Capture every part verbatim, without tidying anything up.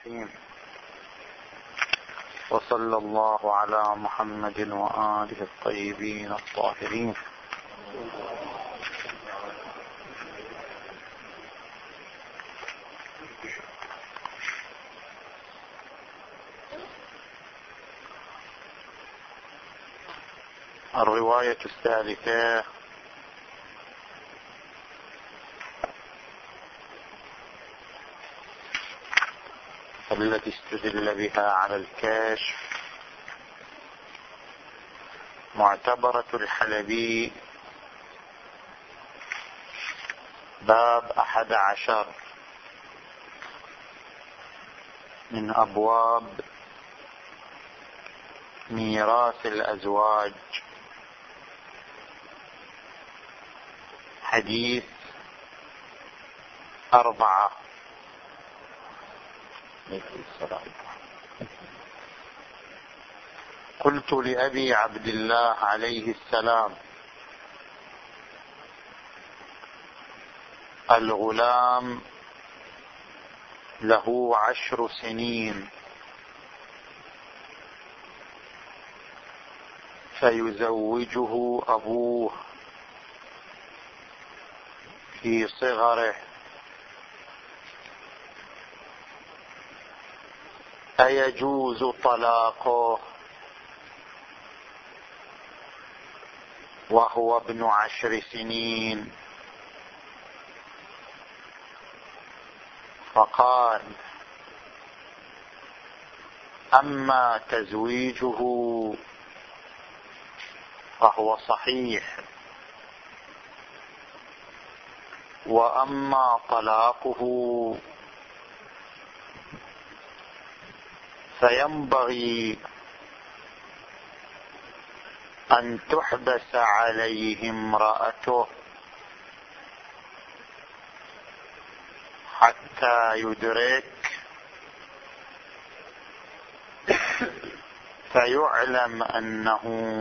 الرحيم. وصلى الله على محمد وآله الطيبين الطاهرين. الرواية الثالثة التي استدل بها على الكشف معتبرة الحلبي، باب أحد عشر من أبواب ميراث الأزواج، حديث أربعة. قلت لأبي عبد الله عليه السلام: الغلام له عشر سنين فيزوجه أبوه في صغره، أيجوز طلاقه وهو ابن عشر سنين؟ فقال: أما تزويجه فهو صحيح، وأما طلاقه فينبغي أن تحبس عليه امرأته حتى يدرك فيعلم أنه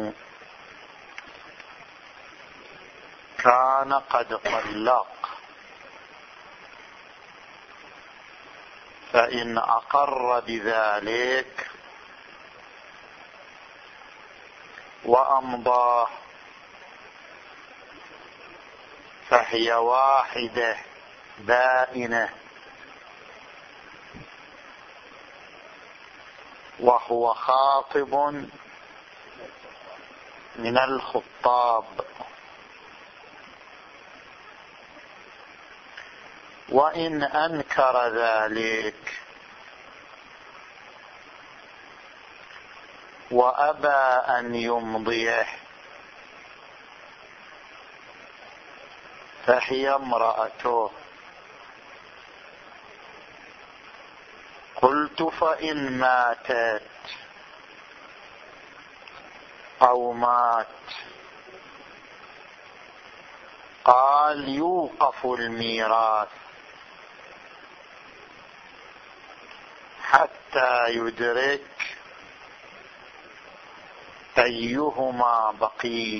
كان قد طلق، فإن أقر بذلك وأمضى فهي واحدة بائنة، وهو خاطب من الخطاب. وإن أنكر ذلك وأبى أن يمضيه فهي امرأته. قلت: فإن ماتت أو مات؟ قال: يوقف الميراث حتى يدرك أيهما بقي،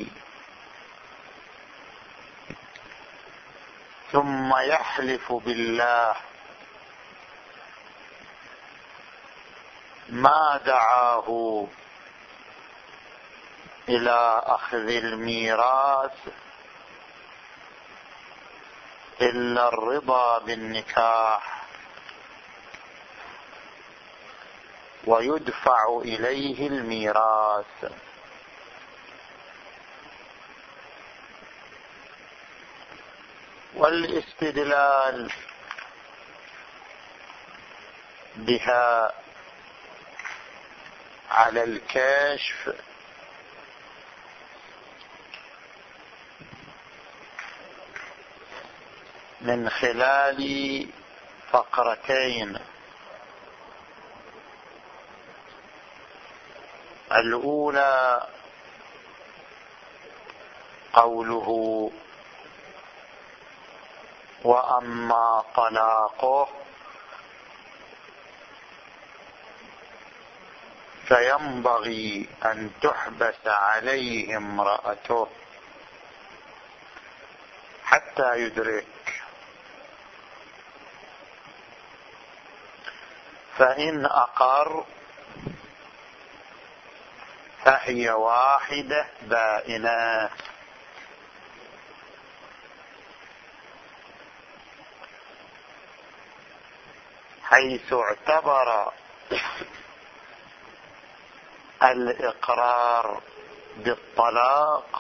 ثم يحلف بالله ما دعاه إلى أخذ الميراث إلا الرضا بالنكاح، ويدفع إليه الميراث. والاستدلال بها على الكشف من خلال فقرتين: الأولى قوله: وأما طلاقه فينبغي أن تحبس عليه امرأته حتى يدرك. فإن أقر فهي واحدة بائنة. حيث اعتبر الإقرار بالطلاق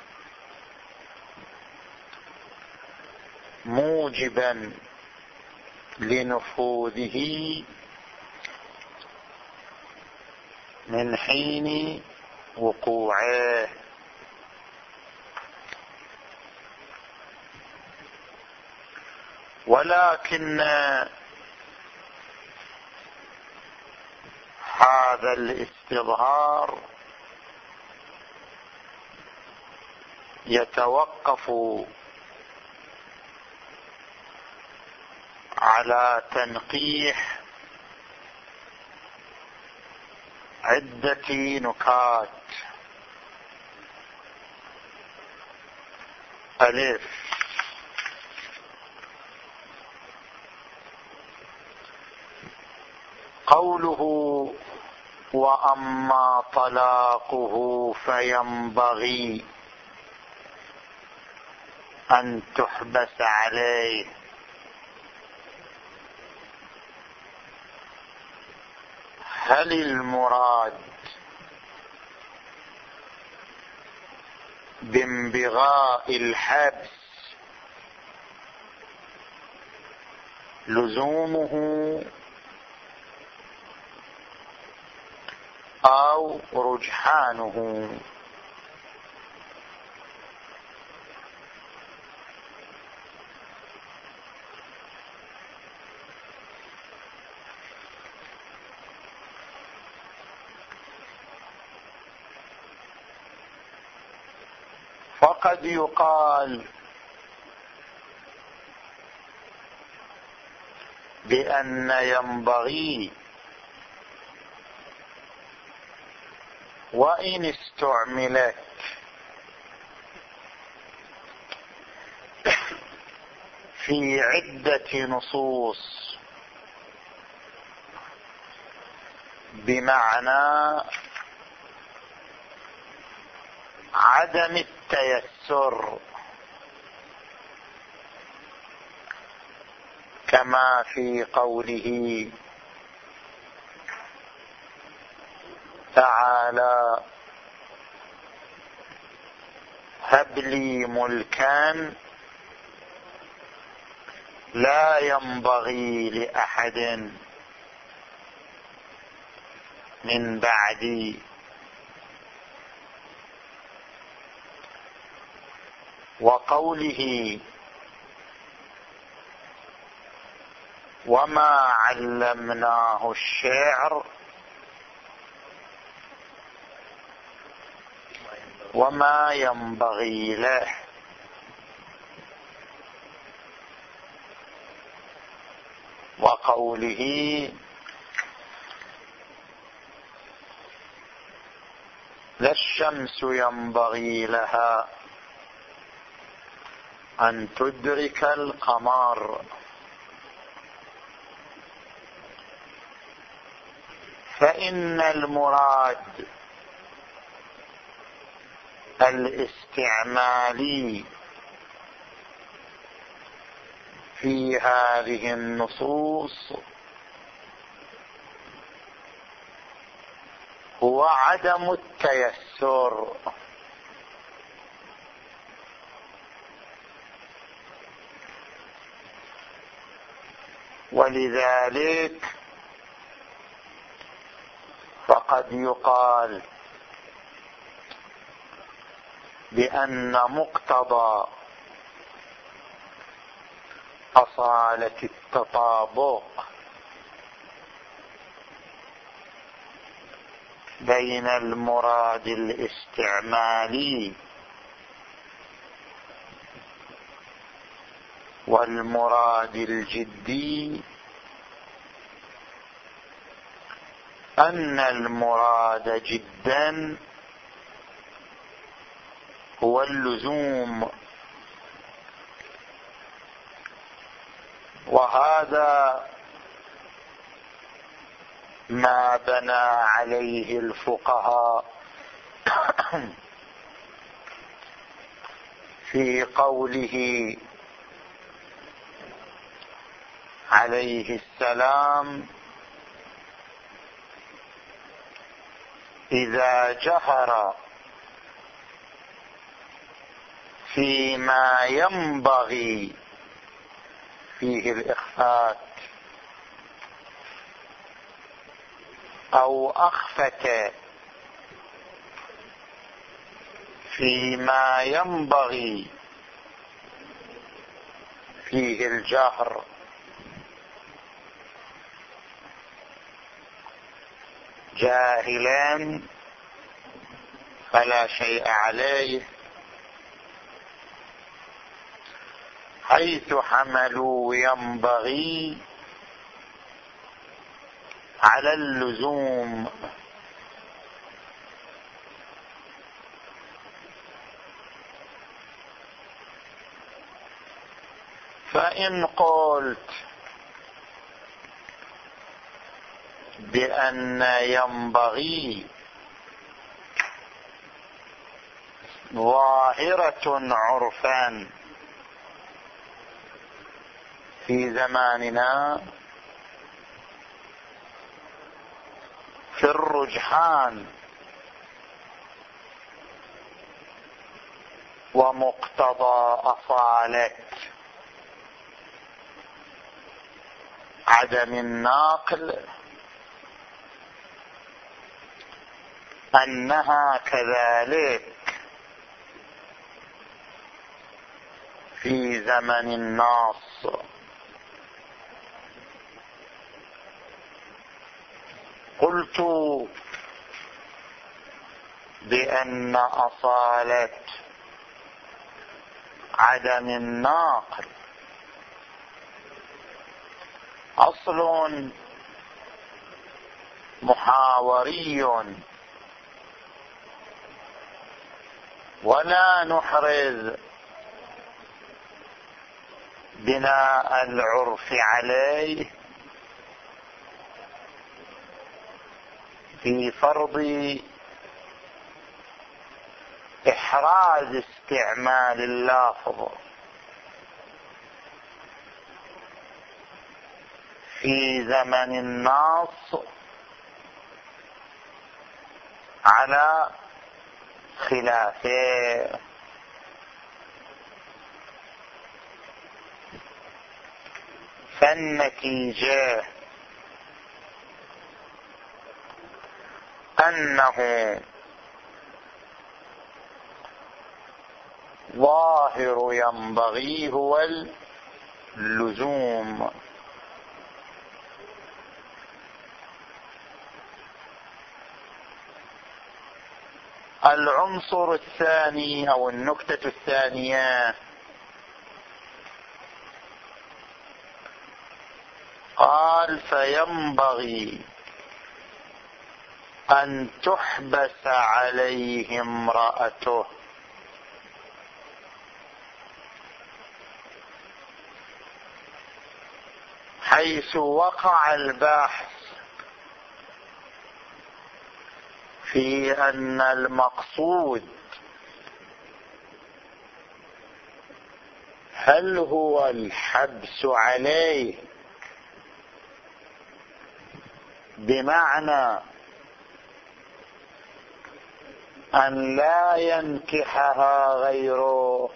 موجبا لنفوذه من حين وقوعه، ولكن هذا الاستظهار يتوقف على تنقيح عدة نكات. ألف: قوله وأما طلاقه فينبغي أن تحبس عليه، هل المراد بانبغاء الحبس لزومه أو رجحانه؟ فقد يقال بأن ينبغي وإن استعملت في عدة نصوص بمعنى عدم التيسر، كما في قوله تعالى: هب لي ملكا لا ينبغي لأحد من بعدي. وقوله وما علمناه الشعر وما ينبغي له. وقوله لا الشمس ينبغي لها أن تدرك القمر. فإن المراد الاستعمالي في هذه النصوص هو عدم التيسر، ولذلك فقد يقال بأن مقتضى أصالة التطابق بين المراد الاستعمالي والمراد الجدي أن المراد جدا هو اللزوم، وهذا ما بنى عليه الفقهاء في قوله عليه السلام: إذا جهر فيما ينبغي فيه الإخفات أو أخفت فيما ينبغي فيه الجهر جاهلا فلا شيء عليه، حيث حملوا ينبغي على اللزوم. فإن قلت بأن ينبغي ظاهرة عرفا في زماننا في الرجحان ومقتضى أصالة عدم الناقل أنها كذلك في زمن النص. قلت بأن أصالة عدم الناقل أصل محاوري ولا نحرز بناء العرف عليه في فرض إحراز استعمال اللفظ في زمن النص على خلافه. فالنتيجة أنه ظاهر ينبغي هو اللزوم. العنصر الثاني أو النكتة الثانية: قال فينبغي أن تحبس عليه امرأته، حيث وقع البحث في أن المقصود هل هو الحبس عليه بمعنى أن لا ينكحها غيره،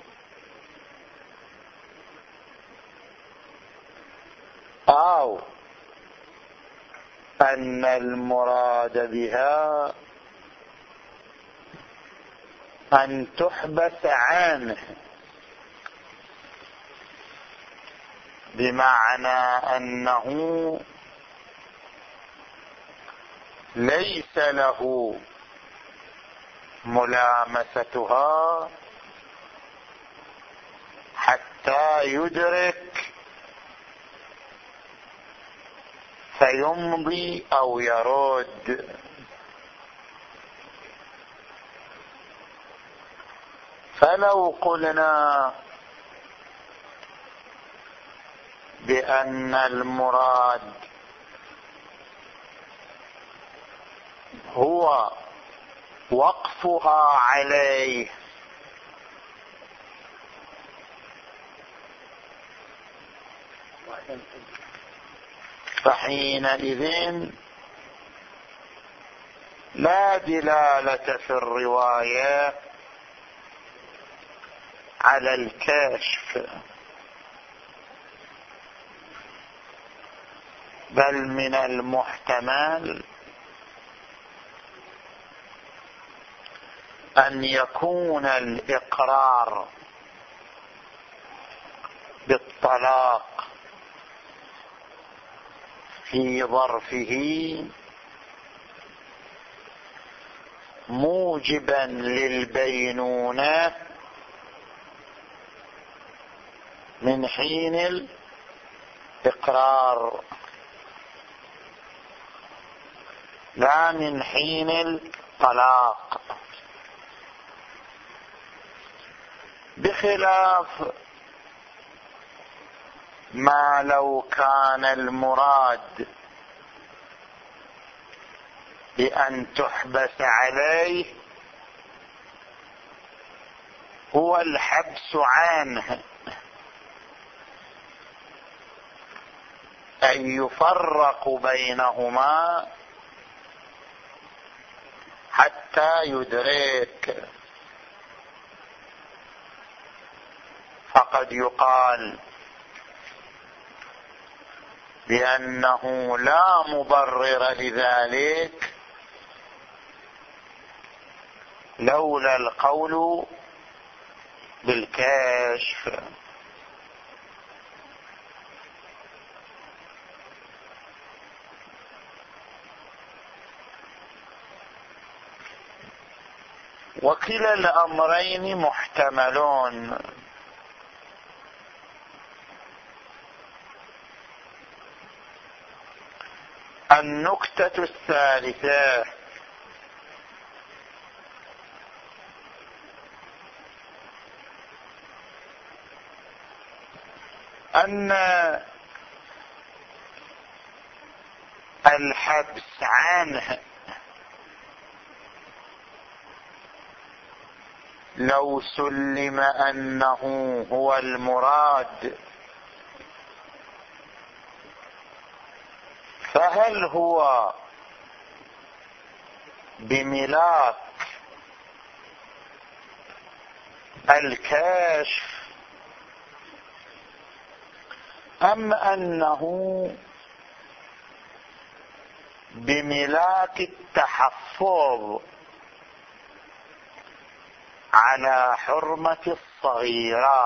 أو أن المراد بها أن تحبس عنه بمعنى أنه ليس له ملامستها حتى يدرك فيمضي أو يرد. فلو قلنا بأن المراد هو وقفها عليه، فحينئذ لا دلالة في الرواية على الكشف، بل من المحتمل أن يكون الإقرار بالطلاق في ظرفه موجبا للبينونة من حين الإقرار، لا من حين الطلاق، بخلاف ما لو كان المراد بأن تحبس عليه هو الحبس عنه، أن يفرق بينهما حتى يدرك. فقد يقال بأنه لا مبرر لذلك لولا القول بالكشف. وكلا الأمرين محتملون. النكتة الثالثة: أن الحبس عنه لو سلم أنه هو المراد، فهل هو بملاك الكشف أم أنه بملاك التحفظ على حرمة الصغيرة؟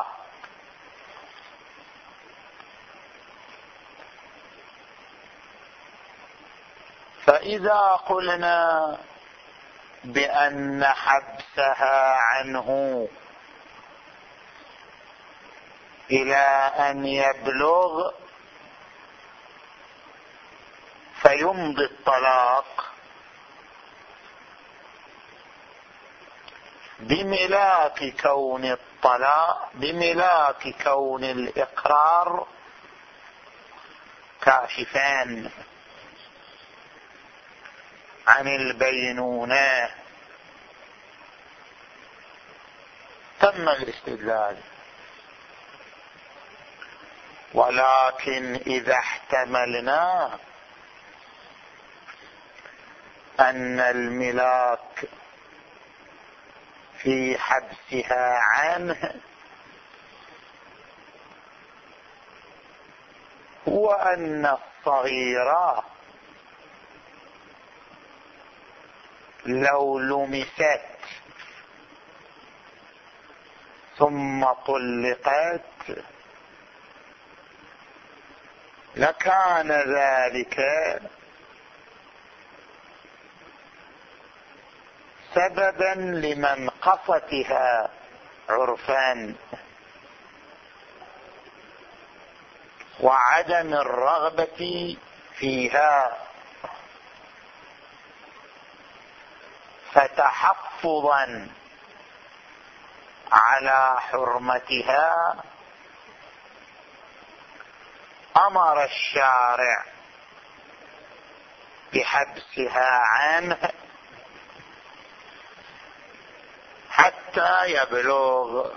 فإذا قلنا بأن حبسها عنه إلى أن يبلغ فيمضي الطلاق بملاك كون الطلاق بملاك كون الإقرار كاشفان عن البينونة، تم الاستدلال. ولكن إذا احتملنا أن الملاك في حبسها عنه هو أن الصغيرة لو لمست ثم طلقت لكان ذلك سببا لمنقصتها عرفا وعدم الرغبة فيها، فتحفظا على حرمتها أمر الشارع بحبسها عنه حتى يبلغ.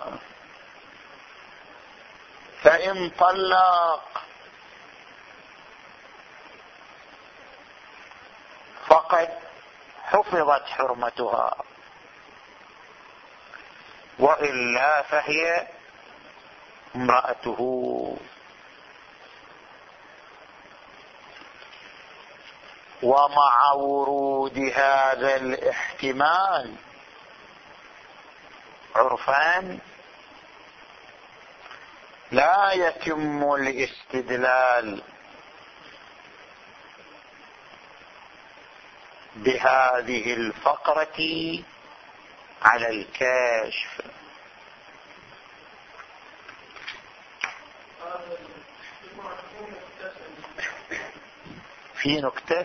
فإن طلق فقد حفظت حرمتها، وإلا فهي امرأته. ومع ورود هذا الاحتمال عرفان لا يتم الاستدلال بهذه الفقرة على الكاشف. في نكتة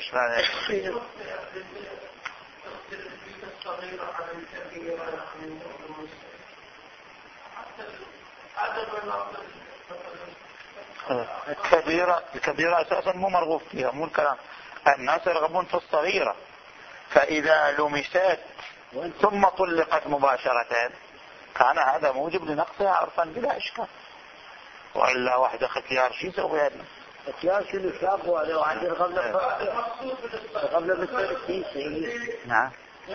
الكبيرة الكبيرة أساسا مو مرغوب فيها، مو الكلام. الناس يرغبون في الصغيرة، فإذا لمست ثم طلقت مباشرة كان هذا موجب لنقصها عرفا بلا إشكال، وإلا واحدة ختيار شي يسوي هذا ختيار شنو شافوا لو عندي قبل قبل بالتركيز. نعم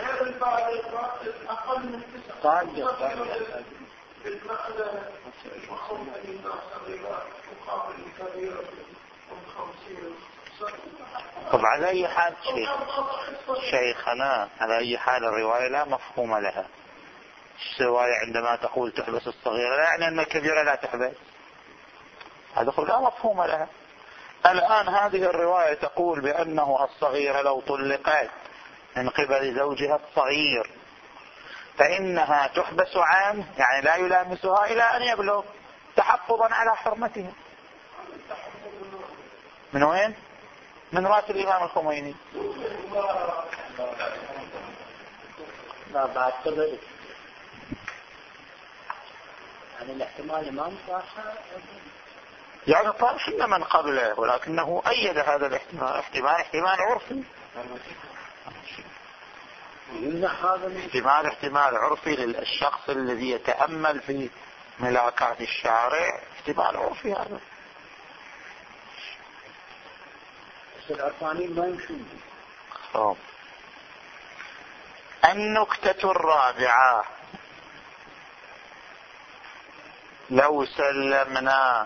طب على أي حال شيخ شيخنا على أي حال الرواية لا مفهوم لها. الرواية عندما تقول تحبس الصغيرة لا يعني أن الكبيرة لا تحبس، هذا لا مفهوم لها. الآن هذه الرواية تقول بأنه الصغيرة لو طلقت من قبل زوجها الصغير فإنها تحبس عنه، يعني لا يلامسها إلى أن يبلغ تحفظا على حرمتها. من وين؟ من رأس الإمام الخميني. لا بعد قبل يعني الاحتمال ما صح، يعني طرح من قبله، ولكنه أيد هذا الاحتمال. احتمال احتمال عرفي، احتمال احتمال عرفي للشخص الذي يتأمل في ملاكات الشارع، احتمال عرفي هذا. العرفانين ما يمشون. النكتة الرابعة: لو سلمنا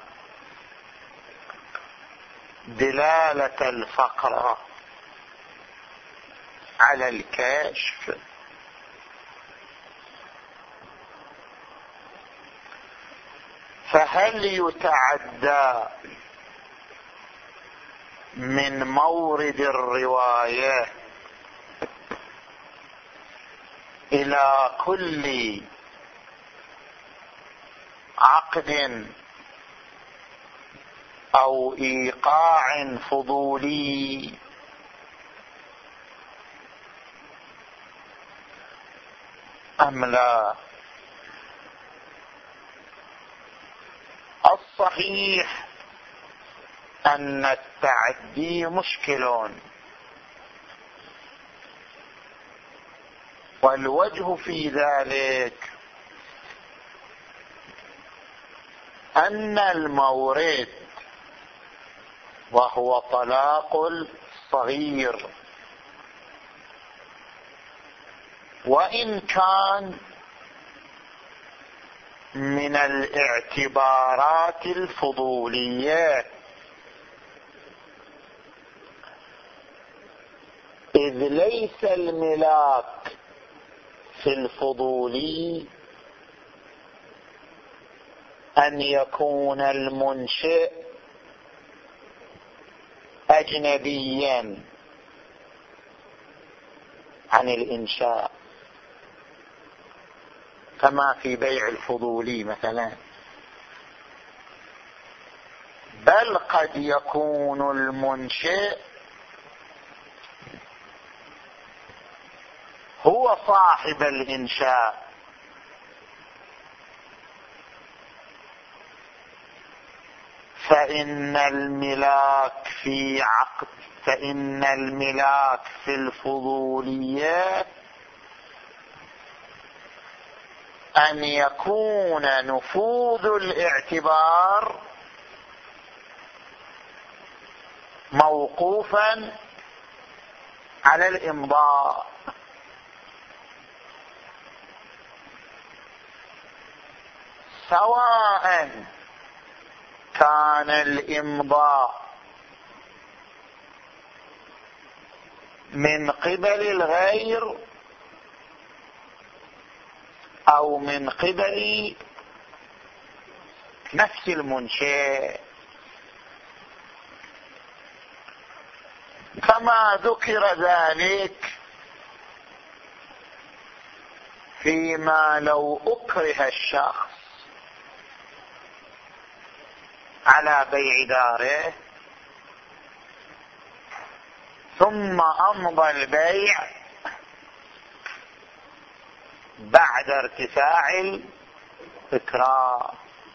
دلالة الفقرة على الكشف فهل يتعدى من مورد الرواية إلى كل عقد أو إيقاع فضولي أم لا؟ الصحيح أن التعدي مشكل، والوجه في ذلك أن المورد وهو طلاق الصغير وإن كان من الاعتبارات الفضولية، إذ ليس الملاك في الفضولي أن يكون المنشئ أجنبيا عن الإنشاء كما في بيع الفضولي مثلا، بل قد يكون المنشئ هو صاحب الإنشاء، فإن الملاك في عقد فإن الملاك في الفضولية أن يكون نفوذ الاعتبار موقوفا على الإمضاء، سواء كان الإمضاء من قبل الغير أو من قبل نفس المنشئ، كما ذكر ذلك فيما لو أكره الشخص على بيع داره ثم أمضى البيع بعد ارتفاع الإكراه،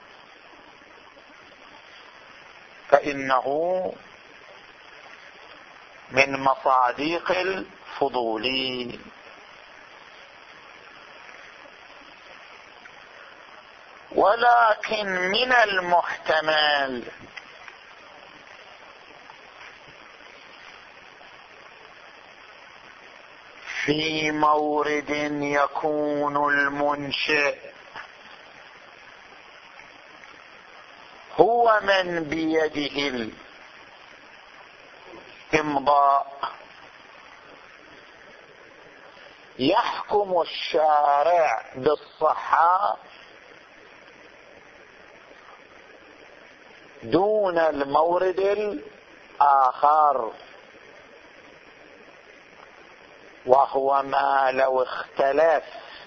فإنه من مصادق الفضولي. ولكن من المحتمل في مورد يكون المنشئ هو من بيده الإمضاء، يحكم الشارع بالصحة دون المورد الآخر، وهو ما لو اختلف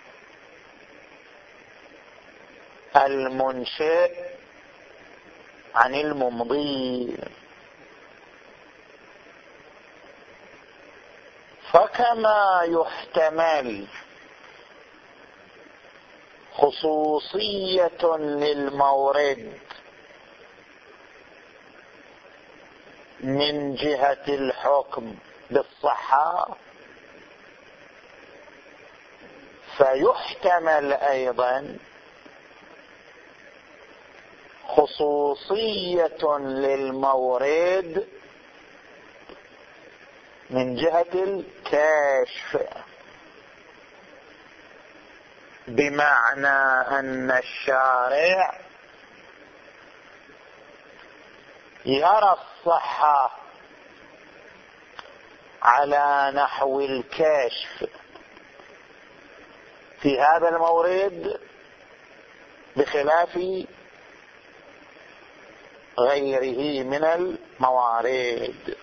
المنشئ عن الممضي. فكما يحتمل خصوصية للمورد من جهة الحكم بالصحة، فيحتمل أيضا خصوصية للمورد من جهة الكشف، بمعنى أن الشارع يرى الصحة على نحو الكشف في هذا المورد بخلاف غيره من الموارد.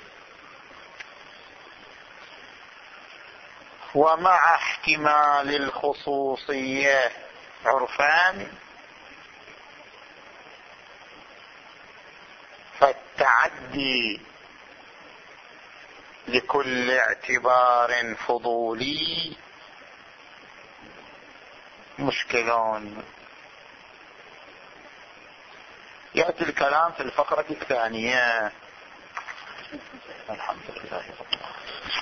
ومع احتمال الخصوصية عرفان، فالتعدي لكل اعتبار فضولي مشكلون. يأتي الكلام في الفقرة الثانية. الحمد لله رب العالمين.